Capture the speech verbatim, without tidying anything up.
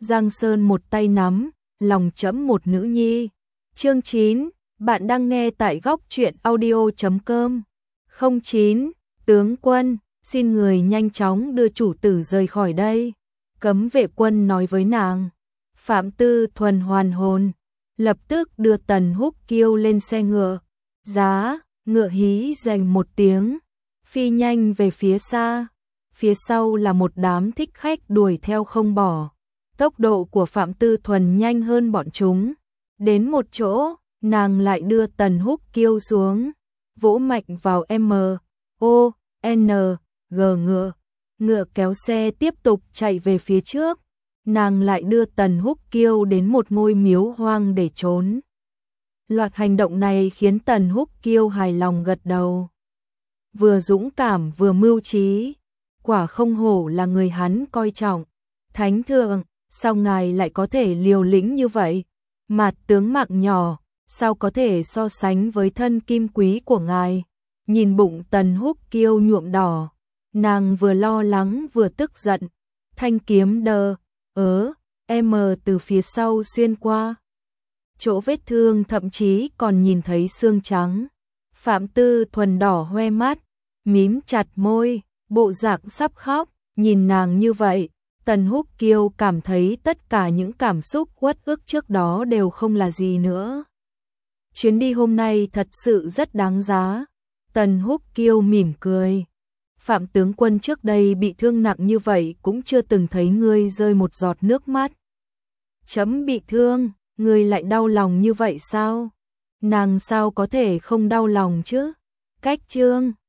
Giang Sơn một tay nắm, lòng trẫm một nữ nhi. Chương chín, bạn đang nghe tại góc truyện audio chấm com. không chín, tướng quân, xin người nhanh chóng đưa chủ tử rời khỏi đây. Cấm vệ quân nói với nàng. Phạm Tư Thuần hoàn hồn, lập tức đưa Tần Húc Kiêu lên xe ngựa. Giá, ngựa hí rành một tiếng, phi nhanh về phía xa. Phía sau là một đám thích khách đuổi theo không bỏ. Tốc độ của Phạm Tư Thuần nhanh hơn bọn chúng. Đến một chỗ, nàng lại đưa Tần Húc Kiêu xuống, vỗ mạnh vào M, O, N, G ngựa. Ngựa kéo xe tiếp tục chạy về phía trước. Nàng lại đưa Tần Húc Kiêu đến một ngôi miếu hoang để trốn. Loạt hành động này khiến Tần Húc Kiêu hài lòng gật đầu. Vừa dũng cảm vừa mưu trí, quả không hổ là người hắn coi trọng. Thánh thượng, sao ngài lại có thể liều lĩnh như vậy? Mạt tướng mạng nhỏ, sao có thể so sánh với thân kim quý của ngài? Nhìn bụng Tần Húc Kiêu nhuộm đỏ, nàng vừa lo lắng vừa tức giận. Thanh kiếm đờ, ớ, em từ phía sau xuyên qua. Chỗ vết thương thậm chí còn nhìn thấy xương trắng. Phạm Tư Thuần đỏ hoe mắt, mím chặt môi, bộ dạng sắp khóc. Nhìn nàng như vậy, Tần Húc Kiêu cảm thấy tất cả những cảm xúc uất ức trước đó đều không là gì nữa. Chuyến đi hôm nay thật sự rất đáng giá. Tần Húc Kiêu mỉm cười. Phạm tướng quân trước đây bị thương nặng như vậy cũng chưa từng thấy ngươi rơi một giọt nước mắt. Chấm bị thương, ngươi lại đau lòng như vậy sao? Nàng sao có thể không đau lòng chứ? Cách chương